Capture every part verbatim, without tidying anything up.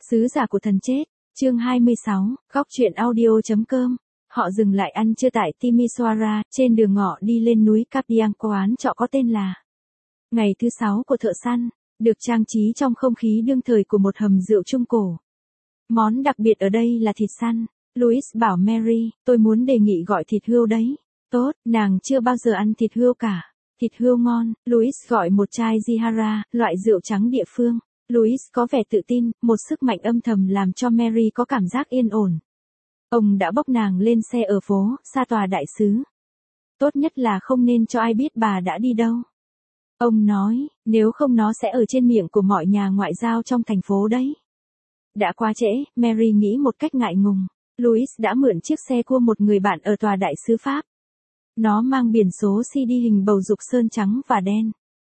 Sứ giả của thần chết, chương hai mươi sáu, góc truyện audio.com. Họ dừng lại ăn trưa tại Timisoara, trên đường ngọ đi lên núi Capiang, quán trọ có tên là Ngày thứ sáu của thợ săn, được trang trí trong không khí đương thời của một hầm rượu trung cổ. Món đặc biệt ở đây là thịt săn. Louis bảo Mary, tôi muốn đề nghị gọi thịt hươu đấy. Tốt, nàng chưa bao giờ ăn thịt hươu cả. Thịt hươu ngon, Louis gọi một chai Zihara, loại rượu trắng địa phương. Louis có vẻ tự tin, một sức mạnh âm thầm làm cho Mary có cảm giác yên ổn. Ông đã bốc nàng lên xe ở phố, xa tòa đại sứ. Tốt nhất là không nên cho ai biết bà đã đi đâu. Ông nói, nếu không nó sẽ ở trên miệng của mọi nhà ngoại giao trong thành phố đấy. Đã quá trễ, Mary nghĩ một cách ngại ngùng. Louis đã mượn chiếc xe của một người bạn ở tòa đại sứ Pháp. Nó mang biển số xê đê hình bầu dục sơn trắng và đen.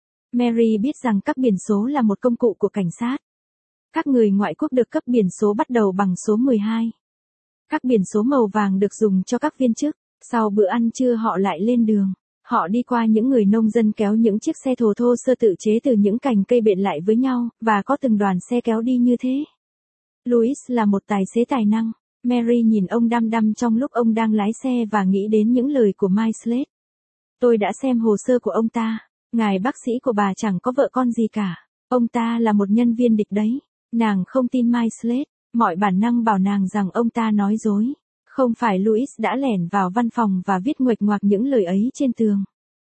Mary biết rằng các biển số là một công cụ của cảnh sát. Các người ngoại quốc được cấp biển số bắt đầu bằng số mười hai. Các biển số màu vàng được dùng cho các viên chức. Sau bữa ăn trưa họ lại lên đường. Họ đi qua những người nông dân kéo những chiếc xe thồ thô sơ tự chế từ những cành cây bện lại với nhau, và có từng đoàn xe kéo đi như thế. Louis là một tài xế tài năng. Mary nhìn ông đăm đăm trong lúc ông đang lái xe và nghĩ đến những lời của Mike Slade. Tôi đã xem hồ sơ của ông ta. Ngài bác sĩ của bà chẳng có vợ con gì cả. Ông ta là một nhân viên địch đấy. Nàng không tin Mike Slade. Mọi bản năng bảo nàng rằng ông ta nói dối. Không phải Louis đã lẻn vào văn phòng và viết nguệch ngoạc những lời ấy trên tường.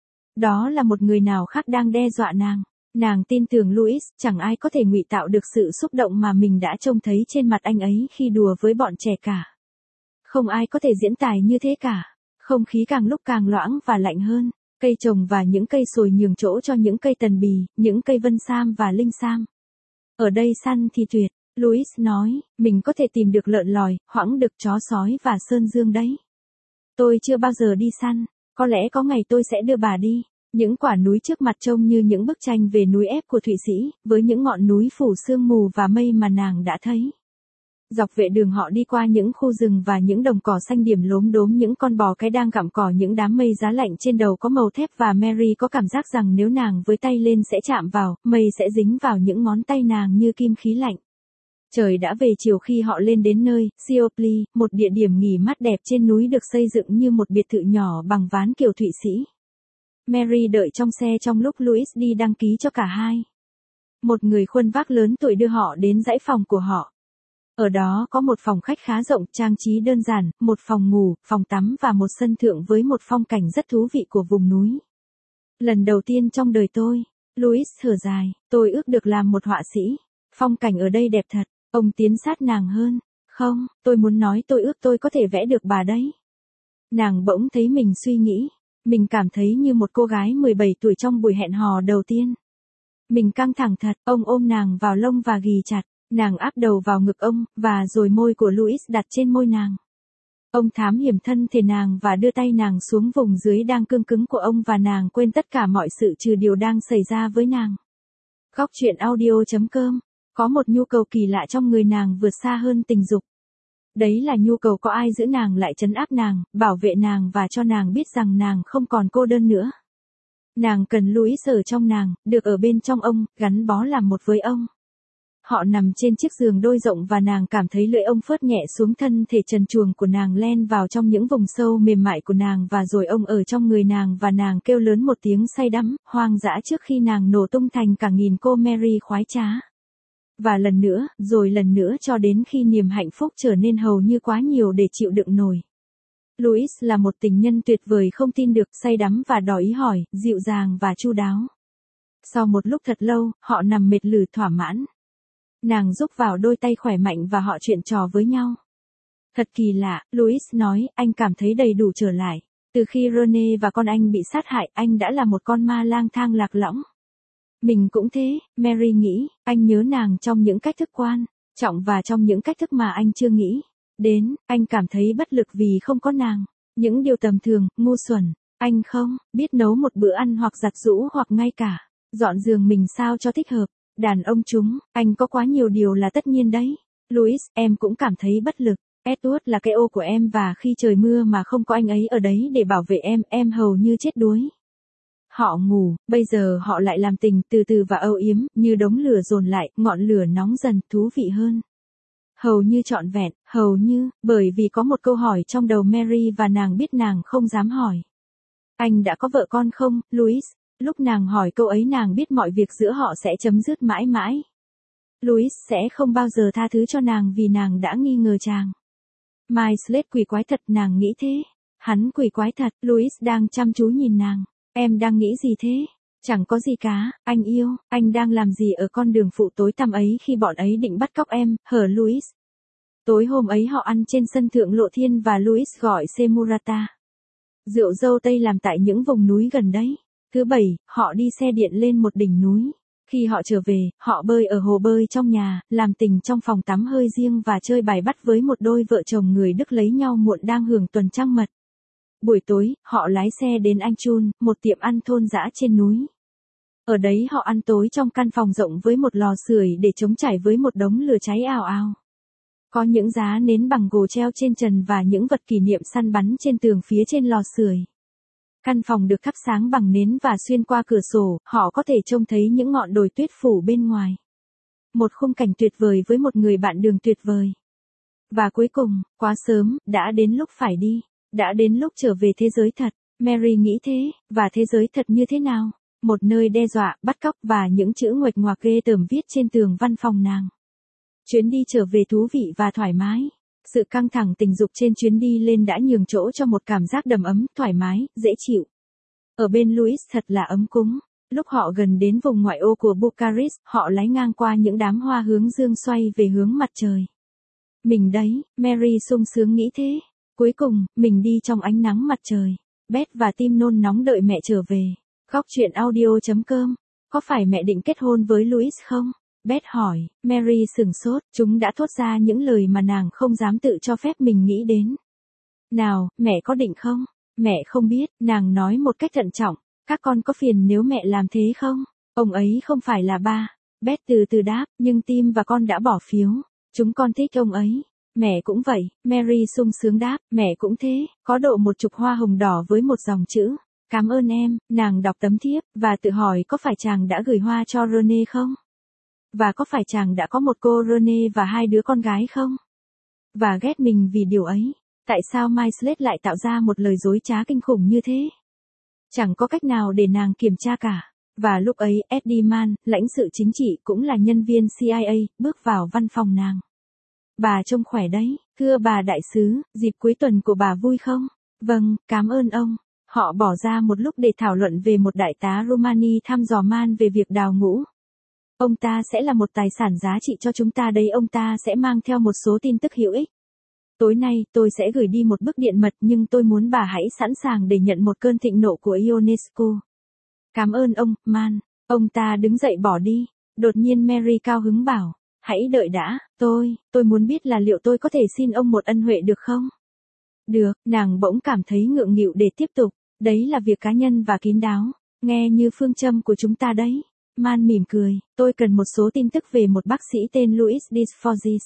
Đó là một người nào khác đang đe dọa nàng. Nàng tin tưởng Louis, chẳng ai có thể ngụy tạo được sự xúc động mà mình đã trông thấy trên mặt anh ấy khi đùa với bọn trẻ cả. Không ai có thể diễn tài như thế cả. Không khí càng lúc càng loãng và lạnh hơn. Cây trồng và những cây sồi nhường chỗ cho những cây tần bì, những cây vân sam và linh sam. Ở đây săn thì tuyệt, Louis nói, mình có thể tìm được lợn lòi, hoãng đực, chó sói và sơn dương đấy. Tôi chưa bao giờ đi săn, có lẽ có ngày tôi sẽ đưa bà đi. Những quả núi trước mặt trông như những bức tranh về núi ép của Thụy Sĩ, với những ngọn núi phủ sương mù và mây mà nàng đã thấy. Dọc vệ đường họ đi qua những khu rừng và những đồng cỏ xanh điểm lốm đốm, những con bò cái đang gặm cỏ, những đám mây giá lạnh trên đầu có màu thép, và Mary có cảm giác rằng nếu nàng với tay lên sẽ chạm vào, mây sẽ dính vào những ngón tay nàng như kim khí lạnh. Trời đã về chiều khi họ lên đến nơi, Siopli, một địa điểm nghỉ mát đẹp trên núi được xây dựng như một biệt thự nhỏ bằng ván kiểu Thụy Sĩ. Mary đợi trong xe trong lúc Louis đi đăng ký cho cả hai. Một người khuân vác lớn tuổi đưa họ đến dãy phòng của họ. Ở đó có một phòng khách khá rộng, trang trí đơn giản, một phòng ngủ, phòng tắm và một sân thượng với một phong cảnh rất thú vị của vùng núi. Lần đầu tiên trong đời tôi, Louis thở dài, tôi ước được làm một họa sĩ. Phong cảnh ở đây đẹp thật. Ông tiến sát nàng hơn. Không, tôi muốn nói tôi ước tôi có thể vẽ được bà đấy. Nàng bỗng thấy mình suy nghĩ. Mình cảm thấy như một cô gái mười bảy tuổi trong buổi hẹn hò đầu tiên. Mình căng thẳng thật, ông ôm nàng vào lông và ghì chặt. Nàng áp đầu vào ngực ông, và rồi môi của Louis đặt trên môi nàng. Ông thám hiểm thân thể nàng và đưa tay nàng xuống vùng dưới đang cương cứng của ông, và nàng quên tất cả mọi sự trừ điều đang xảy ra với nàng. Góc truyện audio.com. Có một nhu cầu kỳ lạ trong người nàng vượt xa hơn tình dục. Đấy là nhu cầu có ai giữ nàng lại, trấn áp nàng, bảo vệ nàng và cho nàng biết rằng nàng không còn cô đơn nữa. Nàng cần Louis ở trong nàng, được ở bên trong ông, gắn bó làm một với ông. Họ nằm trên chiếc giường đôi rộng và nàng cảm thấy lưỡi ông phớt nhẹ xuống thân thể trần truồng của nàng, len vào trong những vùng sâu mềm mại của nàng, và rồi ông ở trong người nàng và nàng kêu lớn một tiếng say đắm, hoang dã trước khi nàng nổ tung thành cả nghìn cô Mary khoái trá. Và lần nữa, rồi lần nữa cho đến khi niềm hạnh phúc trở nên hầu như quá nhiều để chịu đựng nổi. Louis là một tình nhân tuyệt vời không tin được, say đắm và đòi ý hỏi, dịu dàng và chu đáo. Sau một lúc thật lâu, họ nằm mệt lử thỏa mãn. Nàng rúc vào đôi tay khỏe mạnh và họ chuyện trò với nhau. Thật kỳ lạ, Louis nói, anh cảm thấy đầy đủ trở lại. Từ khi Rene và con anh bị sát hại, anh đã là một con ma lang thang lạc lõng. Mình cũng thế, Mary nghĩ, anh nhớ nàng trong những cách thức quan trọng và trong những cách thức mà anh chưa nghĩ đến. Anh cảm thấy bất lực vì không có nàng. Những điều tầm thường, ngu xuẩn. Anh không biết nấu một bữa ăn hoặc giặt giũ hoặc ngay cả dọn giường mình sao cho thích hợp. Đàn ông chúng, anh có quá nhiều điều là tất nhiên đấy. Louis, em cũng cảm thấy bất lực. Edward là cái ô của em, và khi trời mưa mà không có anh ấy ở đấy để bảo vệ em, em hầu như chết đuối. Họ ngủ, bây giờ họ lại làm tình, từ từ và âu yếm, như đống lửa dồn lại, ngọn lửa nóng dần, thú vị hơn. Hầu như trọn vẹn, hầu như, bởi vì có một câu hỏi trong đầu Mary và nàng biết nàng không dám hỏi. Anh đã có vợ con không, Louis? Lúc nàng hỏi câu ấy nàng biết mọi việc giữa họ sẽ chấm dứt mãi mãi. Louis sẽ không bao giờ tha thứ cho nàng vì nàng đã nghi ngờ chàng. Miles quỷ quái thật, nàng nghĩ thế. Hắn quỷ quái thật, Louis đang chăm chú nhìn nàng. Em đang nghĩ gì thế? Chẳng có gì cả, anh yêu, anh đang làm gì ở con đường phụ tối tăm ấy khi bọn ấy định bắt cóc em, hở Louis? Tối hôm ấy họ ăn trên sân thượng Lộ Thiên và Louis gọi Semurata. Rượu dâu tây làm tại những vùng núi gần đấy. Thứ bảy, họ đi xe điện lên một đỉnh núi. Khi họ trở về, họ bơi ở hồ bơi trong nhà, làm tình trong phòng tắm hơi riêng và chơi bài bắt với một đôi vợ chồng người Đức lấy nhau muộn đang hưởng tuần trăng mật. Buổi tối, họ lái xe đến Anh Chun, một tiệm ăn thôn dã trên núi. Ở đấy họ ăn tối trong căn phòng rộng với một lò sưởi để chống trải với một đống lửa cháy ào ào. Có những giá nến bằng gỗ treo trên trần và những vật kỷ niệm săn bắn trên tường phía trên lò sưởi. Căn phòng được thắp sáng bằng nến và xuyên qua cửa sổ, họ có thể trông thấy những ngọn đồi tuyết phủ bên ngoài. Một khung cảnh tuyệt vời với một người bạn đường tuyệt vời. Và cuối cùng, quá sớm, đã đến lúc phải đi. Đã đến lúc trở về thế giới thật. Mary nghĩ thế, và thế giới thật như thế nào? Một nơi đe dọa, bắt cóc và những chữ nguệch ngoạc ghê tởm viết trên tường văn phòng nàng. Chuyến đi trở về thú vị và thoải mái. Sự căng thẳng tình dục trên chuyến đi lên đã nhường chỗ cho một cảm giác đầm ấm, thoải mái, dễ chịu. Ở bên Louis thật là ấm cúng. Lúc họ gần đến vùng ngoại ô của Bucharest, họ lái ngang qua những đám hoa hướng dương xoay về hướng mặt trời. Mình đấy, Mary sung sướng nghĩ thế. Cuối cùng, mình đi trong ánh nắng mặt trời. Beth và Tim nôn nóng đợi mẹ trở về. Góc chuyện audio chấm com. Có phải mẹ định kết hôn với Louis không? Beth hỏi. Mary sửng sốt, chúng đã thốt ra những lời mà nàng không dám tự cho phép mình nghĩ đến. Nào, mẹ có định không? Mẹ không biết, nàng nói một cách thận trọng. Các con có phiền nếu mẹ làm thế không? Ông ấy không phải là ba. Beth từ từ đáp, nhưng Tim và con đã bỏ phiếu. Chúng con thích ông ấy. Mẹ cũng vậy, Mary sung sướng đáp, mẹ cũng thế, có độ một chục hoa hồng đỏ với một dòng chữ. Cảm ơn em, nàng đọc tấm thiếp, và tự hỏi có phải chàng đã gửi hoa cho Rene không? Và có phải chàng đã có một cô Rene và hai đứa con gái không? Và ghét mình vì điều ấy. Tại sao Miles lại tạo ra một lời dối trá kinh khủng như thế? Chẳng có cách nào để nàng kiểm tra cả. Và lúc ấy, Eddie Mann, lãnh sự chính trị cũng là nhân viên C I A, bước vào văn phòng nàng. Bà trông khỏe đấy, thưa bà đại sứ, dịp cuối tuần của bà vui không? Vâng, cảm ơn ông. Họ bỏ ra một lúc để thảo luận về một đại tá Romani thăm dò Man về việc đào ngũ. Ông ta sẽ là một tài sản giá trị cho chúng ta đây, ông ta sẽ mang theo một số tin tức hữu ích. Tối nay, tôi sẽ gửi đi một bức điện mật nhưng tôi muốn bà hãy sẵn sàng để nhận một cơn thịnh nộ của Ionesco. Cảm ơn ông, Man. Ông ta đứng dậy bỏ đi. Đột nhiên Mary cao hứng bảo. Hãy đợi đã, tôi, tôi muốn biết là liệu tôi có thể xin ông một ân huệ được không? Được, nàng bỗng cảm thấy ngượng nghịu để tiếp tục. Đấy là việc cá nhân và kín đáo. Nghe như phương châm của chúng ta đấy. Man mỉm cười, tôi cần một số tin tức về một bác sĩ tên Louis Desforges.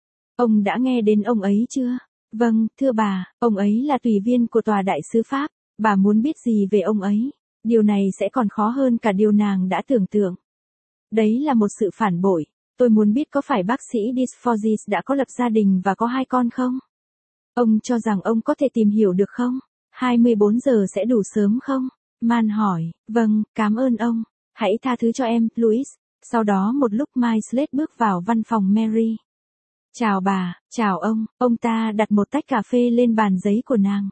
Ông đã nghe đến ông ấy chưa? Vâng, thưa bà, ông ấy là tùy viên của tòa đại sứ Pháp. Bà muốn biết gì về ông ấy? Điều này sẽ còn khó hơn cả điều nàng đã tưởng tượng. Đấy là một sự phản bội. Tôi muốn biết có phải bác sĩ Desforges đã có lập gia đình và có hai con không? Ông cho rằng ông có thể tìm hiểu được không? hai mươi bốn giờ sẽ đủ sớm không? Man hỏi, vâng, cảm ơn ông. Hãy tha thứ cho em, Louis. Sau đó một lúc Miles bước vào văn phòng Mary. Chào bà, chào ông, ông ta đặt một tách cà phê lên bàn giấy của nàng.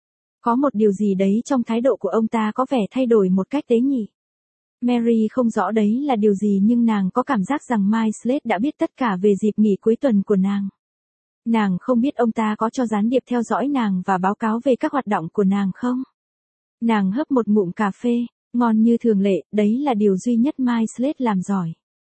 Có một điều gì đấy trong thái độ của ông ta có vẻ thay đổi một cách tế nhị. Mary không rõ đấy là điều gì nhưng nàng có cảm giác rằng Miles đã biết tất cả về dịp nghỉ cuối tuần của nàng. Nàng không biết ông ta có cho gián điệp theo dõi nàng và báo cáo về các hoạt động của nàng không? Nàng hớp một ngụm cà phê, ngon như thường lệ, đấy là điều duy nhất Miles làm giỏi.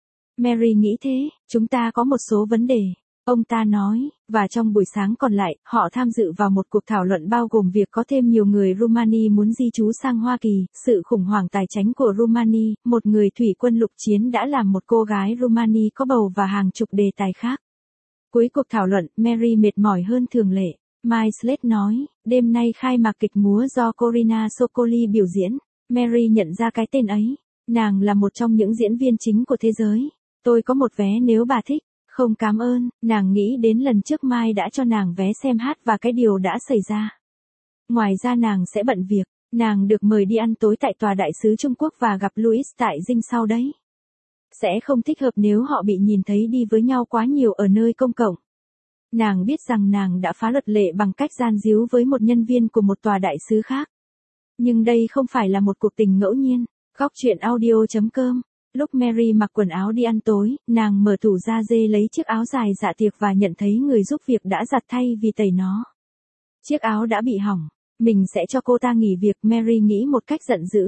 Mary nghĩ thế, chúng ta có một số vấn đề. Ông ta nói, và trong buổi sáng còn lại, họ tham dự vào một cuộc thảo luận bao gồm việc có thêm nhiều người Rumani muốn di trú sang Hoa Kỳ, sự khủng hoảng tài chính của Rumani, một người thủy quân lục chiến đã làm một cô gái Rumani có bầu và hàng chục đề tài khác. Cuối cuộc thảo luận, Mary mệt mỏi hơn thường lệ. Miles nói, đêm nay khai mạc kịch múa do Corina Sokoli biểu diễn. Mary nhận ra cái tên ấy. Nàng là một trong những diễn viên chính của thế giới. Tôi có một vé nếu bà thích. Không cảm ơn, nàng nghĩ đến lần trước Mai đã cho nàng vé xem hát và cái điều đã xảy ra. Ngoài ra nàng sẽ bận việc, nàng được mời đi ăn tối tại tòa đại sứ Trung Quốc và gặp Louis tại dinh sau đấy. Sẽ không thích hợp nếu họ bị nhìn thấy đi với nhau quá nhiều ở nơi công cộng. Nàng biết rằng nàng đã phá luật lệ bằng cách gian díu với một nhân viên của một tòa đại sứ khác. Nhưng đây không phải là một cuộc tình ngẫu nhiên. Góc truyện audio.com. Lúc Mary mặc quần áo đi ăn tối, nàng mở tủ da dê lấy chiếc áo dài dạ tiệc và nhận thấy người giúp việc đã giặt thay vì tẩy nó. Chiếc áo đã bị hỏng. Mình sẽ cho cô ta nghỉ việc, Mary nghĩ một cách giận dữ.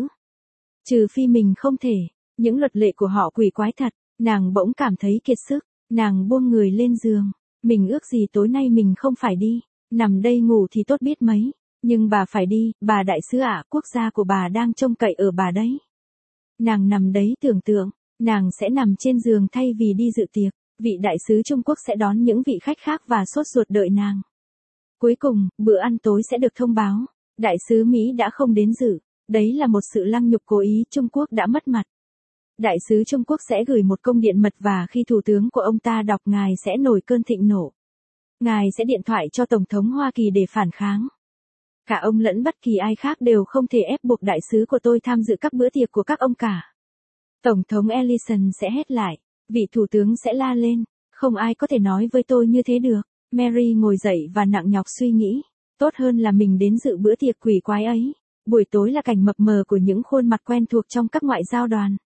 Trừ phi mình không thể. Những luật lệ của họ quỷ quái thật. Nàng bỗng cảm thấy kiệt sức. Nàng buông người lên giường. Mình ước gì tối nay mình không phải đi. Nằm đây ngủ thì tốt biết mấy. Nhưng bà phải đi, bà đại sứ ạ, quốc gia của bà đang trông cậy ở bà đấy. Nàng nằm đấy tưởng tượng, nàng sẽ nằm trên giường thay vì đi dự tiệc. Vị đại sứ Trung Quốc sẽ đón những vị khách khác và sốt ruột đợi nàng. Cuối cùng, bữa ăn tối sẽ được thông báo. Đại sứ Mỹ đã không đến dự. Đấy là một sự lăng nhục cố ý, Trung Quốc đã mất mặt. Đại sứ Trung Quốc sẽ gửi một công điện mật và khi thủ tướng của ông ta đọc ngài sẽ nổi cơn thịnh nộ. Ngài sẽ điện thoại cho Tổng thống Hoa Kỳ để phản kháng. Cả ông lẫn bất kỳ ai khác đều không thể ép buộc đại sứ của tôi tham dự các bữa tiệc của các ông cả. Tổng thống Ellison sẽ hét lại. Vị thủ tướng sẽ la lên. Không ai có thể nói với tôi như thế được. Mary ngồi dậy và nặng nhọc suy nghĩ. Tốt hơn là mình đến dự bữa tiệc quỷ quái ấy. Buổi tối là cảnh mập mờ của những khuôn mặt quen thuộc trong các ngoại giao đoàn.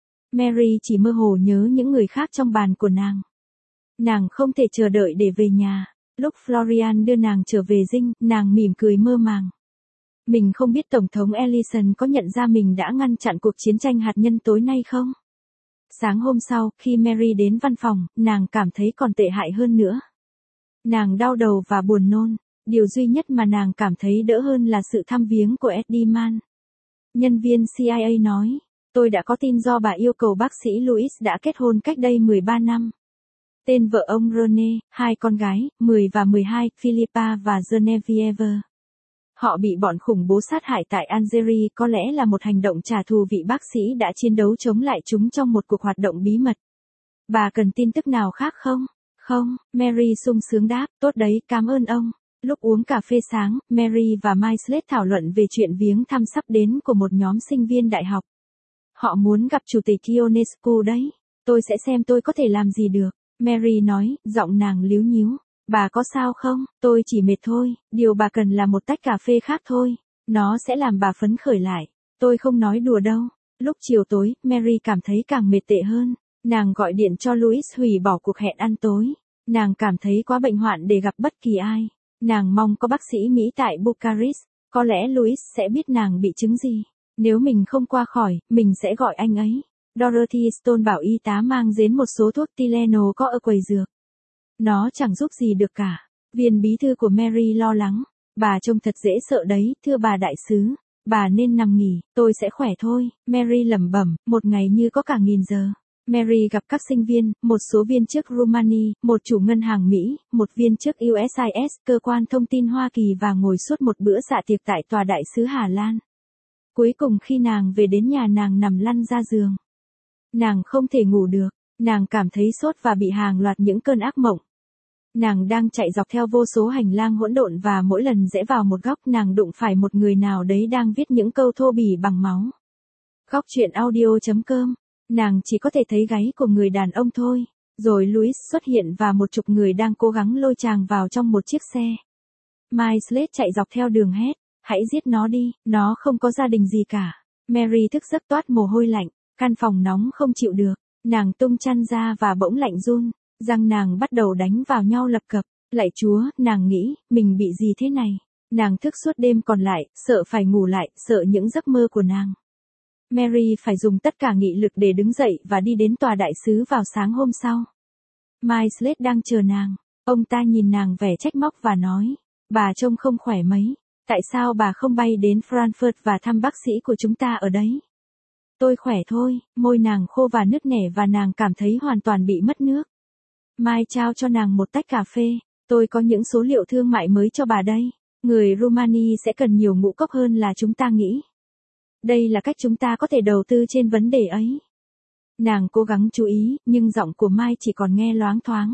Mary chỉ mơ hồ nhớ những người khác trong bàn của nàng. Nàng không thể chờ đợi để về nhà. Lúc Florian đưa nàng trở về dinh, nàng mỉm cười mơ màng. Mình không biết Tổng thống Ellison có nhận ra mình đã ngăn chặn cuộc chiến tranh hạt nhân tối nay không? Sáng hôm sau, khi Mary đến văn phòng, nàng cảm thấy còn tệ hại hơn nữa. Nàng đau đầu và buồn nôn. Điều duy nhất mà nàng cảm thấy đỡ hơn là sự thăm viếng của Eddie Mann. Nhân viên C I A nói, tôi đã có tin do bà yêu cầu bác sĩ Louis đã kết hôn cách đây mười ba năm. Tên vợ ông Rene, hai con gái, mười và mười hai, Philippa và Genevieve. Họ bị bọn khủng bố sát hại tại Algeria, có lẽ là một hành động trả thù vị bác sĩ đã chiến đấu chống lại chúng trong một cuộc hoạt động bí mật. Bà cần tin tức nào khác không? Không, Mary sung sướng đáp, tốt đấy, cảm ơn ông. Lúc uống cà phê sáng, Mary và Miles thảo luận về chuyện viếng thăm sắp đến của một nhóm sinh viên đại học. Họ muốn gặp chủ tịch Ionescu đấy. Tôi sẽ xem tôi có thể làm gì được. Mary nói, giọng nàng líu nhíu. Bà có sao không? Tôi chỉ mệt thôi, điều bà cần là một tách cà phê khác thôi. Nó sẽ làm bà phấn khởi lại. Tôi không nói đùa đâu. Lúc chiều tối, Mary cảm thấy càng mệt tệ hơn. Nàng gọi điện cho Louis hủy bỏ cuộc hẹn ăn tối. Nàng cảm thấy quá bệnh hoạn để gặp bất kỳ ai. Nàng mong có bác sĩ Mỹ tại Bucharest. Có lẽ Louis sẽ biết nàng bị chứng gì. Nếu mình không qua khỏi, mình sẽ gọi anh ấy. Dorothy Stone bảo y tá mang đến một số thuốc Tylenol có ở quầy dược. Nó chẳng giúp gì được cả. Viên bí thư của Mary lo lắng. Bà trông thật dễ sợ đấy, thưa bà đại sứ. Bà nên nằm nghỉ, tôi sẽ khỏe thôi. Mary lẩm bẩm, một ngày như có cả nghìn giờ. Mary gặp các sinh viên, một số viên chức Rumani, một chủ ngân hàng Mỹ, một viên chức u ét i ét, cơ quan thông tin Hoa Kỳ và ngồi suốt một bữa dạ tiệc tại tòa đại sứ Hà Lan. Cuối cùng khi nàng về đến nhà nàng nằm lăn ra giường. Nàng không thể ngủ được, nàng cảm thấy sốt và bị hàng loạt những cơn ác mộng. Nàng đang chạy dọc theo vô số hành lang hỗn độn và mỗi lần rẽ vào một góc nàng đụng phải một người nào đấy đang viết những câu thô bỉ bằng máu. Góc truyện audio.com. Nàng chỉ có thể thấy gáy của người đàn ông thôi. Rồi Louis xuất hiện và một chục người đang cố gắng lôi chàng vào trong một chiếc xe. Miles chạy dọc theo đường hét. Hãy giết nó đi, nó không có gia đình gì cả. Mary thức giấc toát mồ hôi lạnh. Căn phòng nóng không chịu được. Nàng tung chăn ra và bỗng lạnh run. Răng nàng bắt đầu đánh vào nhau lập cập. Lạy Chúa, nàng nghĩ, mình bị gì thế này? Nàng thức suốt đêm còn lại, sợ phải ngủ lại, sợ những giấc mơ của nàng. Mary phải dùng tất cả nghị lực để đứng dậy và đi đến tòa đại sứ vào sáng hôm sau. Miles đang chờ nàng. Ông ta nhìn nàng vẻ trách móc và nói, bà trông không khỏe mấy. Tại sao bà không bay đến Frankfurt và thăm bác sĩ của chúng ta ở đấy? Tôi khỏe thôi, môi nàng khô và nứt nẻ và nàng cảm thấy hoàn toàn bị mất nước. Mai trao cho nàng một tách cà phê. Tôi có những số liệu thương mại mới cho bà đây. Người Rumani sẽ cần nhiều ngũ cốc hơn là chúng ta nghĩ. Đây là cách chúng ta có thể đầu tư trên vấn đề ấy. Nàng cố gắng chú ý, nhưng giọng của Mai chỉ còn nghe loáng thoáng.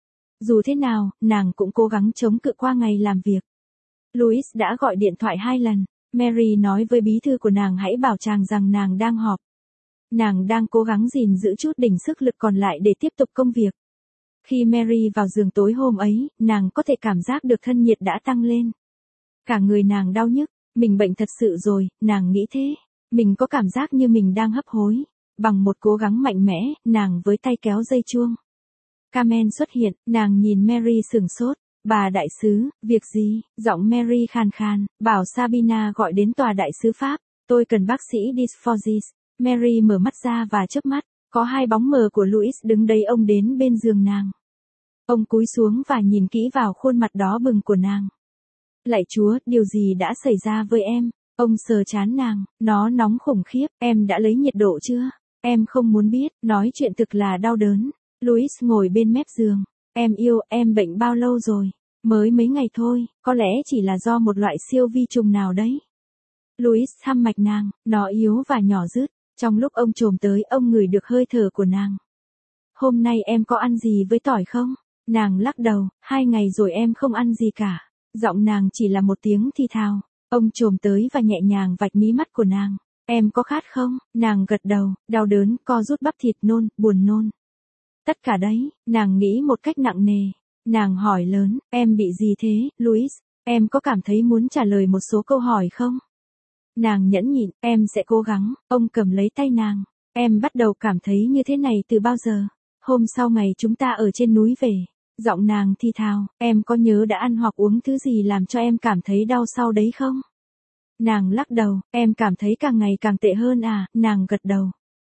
Dù thế nào, nàng cũng cố gắng chống cự qua ngày làm việc. Louis đã gọi điện thoại hai lần. Mary nói với bí thư của nàng hãy bảo chàng rằng nàng đang họp. Nàng đang cố gắng gìn giữ chút đỉnh sức lực còn lại để tiếp tục công việc. Khi Mary vào giường tối hôm ấy, nàng có thể cảm giác được thân nhiệt đã tăng lên. Cả người nàng đau nhức, mình bệnh thật sự rồi, nàng nghĩ thế. Mình có cảm giác như mình đang hấp hối. Bằng một cố gắng mạnh mẽ, nàng với tay kéo dây chuông. Carmen xuất hiện, nàng nhìn Mary sửng sốt. Bà đại sứ, việc gì? Giọng Mary khàn khàn, bảo Sabina gọi đến tòa đại sứ Pháp. Tôi cần bác sĩ Disforgis. Mary mở mắt ra và chớp mắt. Có hai bóng mờ của Louis đứng đây, ông đến bên giường nàng. Ông cúi xuống và nhìn kỹ vào khuôn mặt đỏ bừng của nàng. Lạy Chúa, điều gì đã xảy ra với em? Ông sờ trán nàng, nó nóng khủng khiếp, em đã lấy nhiệt độ chưa? Em không muốn biết, nói chuyện thực là đau đớn. Louis ngồi bên mép giường. Em yêu, em bệnh bao lâu rồi? Mới mấy ngày thôi, có lẽ chỉ là do một loại siêu vi trùng nào đấy. Louis thăm mạch nàng, nó yếu và nhỏ dứt. Trong lúc ông chồm tới, ông ngửi được hơi thở của nàng. Hôm nay em có ăn gì với tỏi không? Nàng lắc đầu, hai ngày rồi em không ăn gì cả. Giọng nàng chỉ là một tiếng thì thào. Ông chồm tới và nhẹ nhàng vạch mí mắt của nàng. Em có khát không? Nàng gật đầu, đau đớn, co rút bắp thịt, nôn, buồn nôn. Tất cả đấy, nàng nghĩ một cách nặng nề. Nàng hỏi lớn, em bị gì thế, Louis? Em có cảm thấy muốn trả lời một số câu hỏi không? Nàng nhẫn nhịn, em sẽ cố gắng. Ông cầm lấy tay nàng. Em bắt đầu cảm thấy như thế này từ bao giờ? Hôm sau ngày chúng ta ở trên núi về. Giọng nàng thì thào, em có nhớ đã ăn hoặc uống thứ gì làm cho em cảm thấy đau sau đấy không? Nàng lắc đầu, em cảm thấy càng ngày càng tệ hơn à, nàng gật đầu.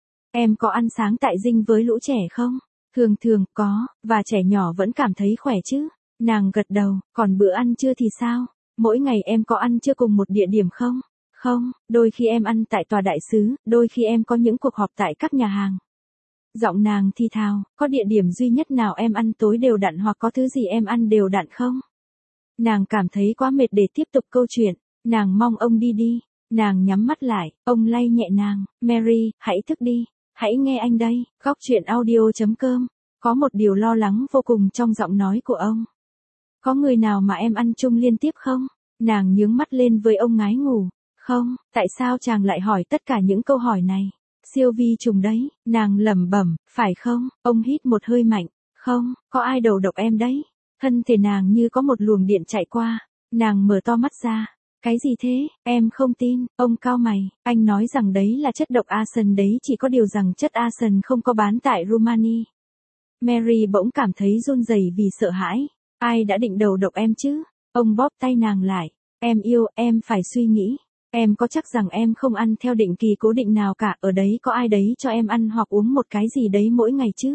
Em có ăn sáng tại dinh với lũ trẻ không? Thường thường, có, và trẻ nhỏ vẫn cảm thấy khỏe chứ? Nàng gật đầu, còn bữa ăn trưa thì sao? Mỗi ngày em có ăn trưa cùng một địa điểm không? Không, đôi khi em ăn tại tòa đại sứ, đôi khi em có những cuộc họp tại các nhà hàng. Giọng nàng thì thào, có địa điểm duy nhất nào em ăn tối đều đặn hoặc có thứ gì em ăn đều đặn không? Nàng cảm thấy quá mệt để tiếp tục câu chuyện, nàng mong ông đi đi, nàng nhắm mắt lại, ông lay nhẹ nàng, Mary, hãy thức đi, hãy nghe anh đây, góc chuyện audio.com, có một điều lo lắng vô cùng trong giọng nói của ông. Có người nào mà em ăn chung liên tiếp không? Nàng nhướng mắt lên với ông ngái ngủ, không, tại sao chàng lại hỏi tất cả những câu hỏi này? Siêu vi trùng đấy, nàng lẩm bẩm, phải không? Ông hít một hơi mạnh, không, có ai đầu độc em đấy? Thân thể nàng như có một luồng điện chạy qua, nàng mở to mắt ra, cái gì thế, em không tin, ông cau mày, anh nói rằng đấy là chất độc arsen đấy, chỉ có điều rằng chất arsen không có bán tại Rumani. Mary bỗng cảm thấy run rẩy vì sợ hãi, ai đã định đầu độc em chứ? Ông bóp tay nàng lại, em yêu, em phải suy nghĩ. Em có chắc rằng em không ăn theo định kỳ cố định nào cả, ở đấy có ai đấy cho em ăn hoặc uống một cái gì đấy mỗi ngày chứ?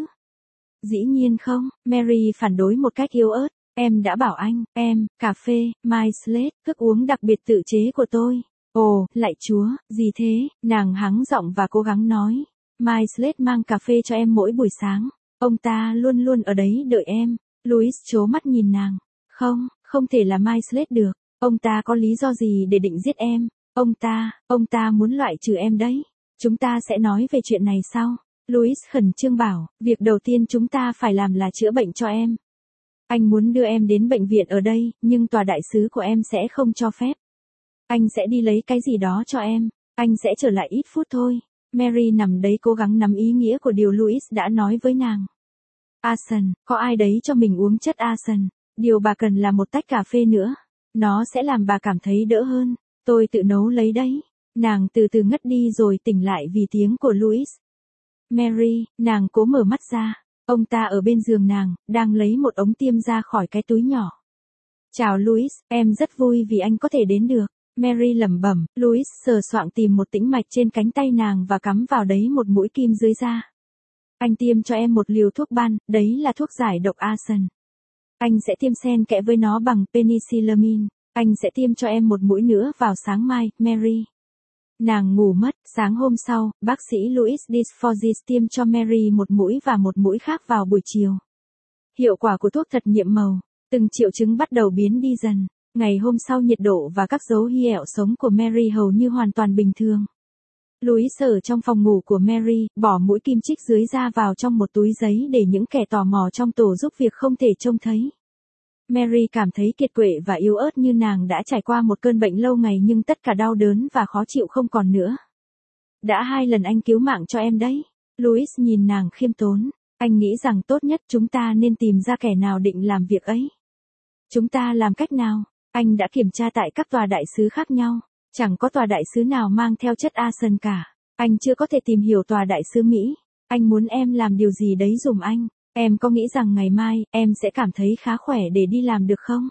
Dĩ nhiên không, Mary phản đối một cách yếu ớt, em đã bảo anh, em, cà phê, My Slate, thức uống đặc biệt tự chế của tôi. Ồ, lạy Chúa, gì thế? Nàng hắng giọng và cố gắng nói. My Slate mang cà phê cho em mỗi buổi sáng. Ông ta luôn luôn ở đấy đợi em. Louis trố mắt nhìn nàng. Không, không thể là My Slate được. Ông ta có lý do gì để định giết em? Ông ta, ông ta muốn loại trừ em đấy. Chúng ta sẽ nói về chuyện này sau. Louis khẩn trương bảo, việc đầu tiên chúng ta phải làm là chữa bệnh cho em. Anh muốn đưa em đến bệnh viện ở đây, nhưng tòa đại sứ của em sẽ không cho phép. Anh sẽ đi lấy cái gì đó cho em. Anh sẽ trở lại ít phút thôi. Mary nằm đấy cố gắng nắm ý nghĩa của điều Louis đã nói với nàng. Arsen, có ai đấy cho mình uống chất arsen. Điều bà cần là một tách cà phê nữa. Nó sẽ làm bà cảm thấy đỡ hơn. Tôi tự nấu lấy đấy. Nàng từ từ ngất đi rồi tỉnh lại vì tiếng của Louis. Mary, nàng cố mở mắt ra. Ông ta ở bên giường nàng, đang lấy một ống tiêm ra khỏi cái túi nhỏ. Chào Louis, em rất vui vì anh có thể đến được. Mary lẩm bẩm, Louis sờ soạng tìm một tĩnh mạch trên cánh tay nàng và cắm vào đấy một mũi kim dưới da. Anh tiêm cho em một liều thuốc ban, đấy là thuốc giải độc arsen. Anh sẽ tiêm xen kẽ với nó bằng penicillamine. Anh sẽ tiêm cho em một mũi nữa vào sáng mai, Mary. Nàng ngủ mất, sáng hôm sau, bác sĩ Louis Disforgis tiêm cho Mary một mũi và một mũi khác vào buổi chiều. Hiệu quả của thuốc thật nhiệm màu, từng triệu chứng bắt đầu biến đi dần. Ngày hôm sau nhiệt độ và các dấu hiệu sống của Mary hầu như hoàn toàn bình thường. Louis ở trong phòng ngủ của Mary, bỏ mũi kim chích dưới da vào trong một túi giấy để những kẻ tò mò trong tổ giúp việc không thể trông thấy. Mary cảm thấy kiệt quệ và yếu ớt như nàng đã trải qua một cơn bệnh lâu ngày nhưng tất cả đau đớn và khó chịu không còn nữa. Đã hai lần anh cứu mạng cho em đấy. Louis nhìn nàng khiêm tốn. Anh nghĩ rằng tốt nhất chúng ta nên tìm ra kẻ nào định làm việc ấy. Chúng ta làm cách nào? Anh đã kiểm tra tại các tòa đại sứ khác nhau. Chẳng có tòa đại sứ nào mang theo chất arsen cả. Anh chưa có thể tìm hiểu tòa đại sứ Mỹ. Anh muốn em làm điều gì đấy giùm anh. Em có nghĩ rằng ngày mai, em sẽ cảm thấy khá khỏe để đi làm được không?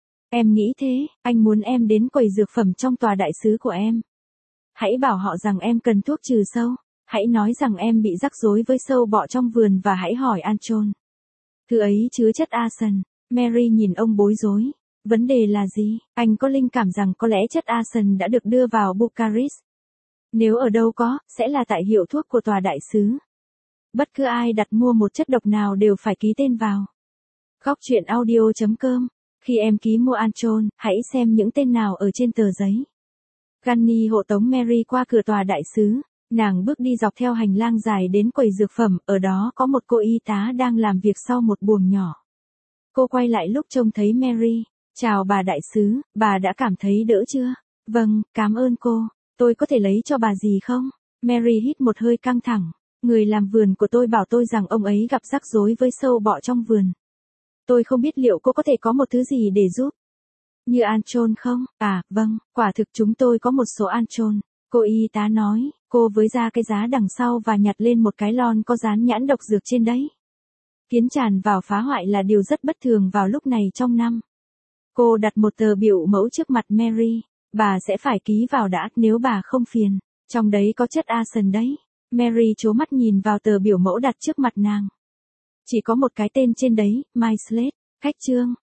Em nghĩ thế, anh muốn em đến quầy dược phẩm trong tòa đại sứ của em. Hãy bảo họ rằng em cần thuốc trừ sâu. Hãy nói rằng em bị rắc rối với sâu bọ trong vườn và hãy hỏi Anchon. Thứ ấy chứa chất arsen. Mary nhìn ông bối rối. Vấn đề là gì? Anh có linh cảm rằng có lẽ chất arsen đã được đưa vào Bucharest. Nếu ở đâu có, sẽ là tại hiệu thuốc của tòa đại sứ. Bất cứ ai đặt mua một chất độc nào đều phải ký tên vào. Góc truyện audio chấm com. Khi em ký mua Anchon, hãy xem những tên nào ở trên tờ giấy. Gunny hộ tống Mary qua cửa tòa đại sứ. Nàng bước đi dọc theo hành lang dài đến quầy dược phẩm, ở đó có một cô y tá đang làm việc sau một buồng nhỏ. Cô quay lại lúc trông thấy Mary. Chào bà đại sứ, bà đã cảm thấy đỡ chưa? Vâng, cảm ơn cô. Tôi có thể lấy cho bà gì không? Mary hít một hơi căng thẳng. Người làm vườn của tôi bảo tôi rằng ông ấy gặp rắc rối với sâu bọ trong vườn. Tôi không biết liệu cô có thể có một thứ gì để giúp. Như Anchon không? À, vâng, quả thực chúng tôi có một số Anchon. Cô y tá nói, cô với ra cái giá đằng sau và nhặt lên một cái lon có dán nhãn độc dược trên đấy. Kiến tràn vào phá hoại là điều rất bất thường vào lúc này trong năm. Cô đặt một tờ biểu mẫu trước mặt Mary. Bà sẽ phải ký vào đã nếu bà không phiền. Trong đấy có chất arsen đấy. Mary trố mắt nhìn vào tờ biểu mẫu đặt trước mặt nàng. Chỉ có một cái tên trên đấy, My Slate, khách trương.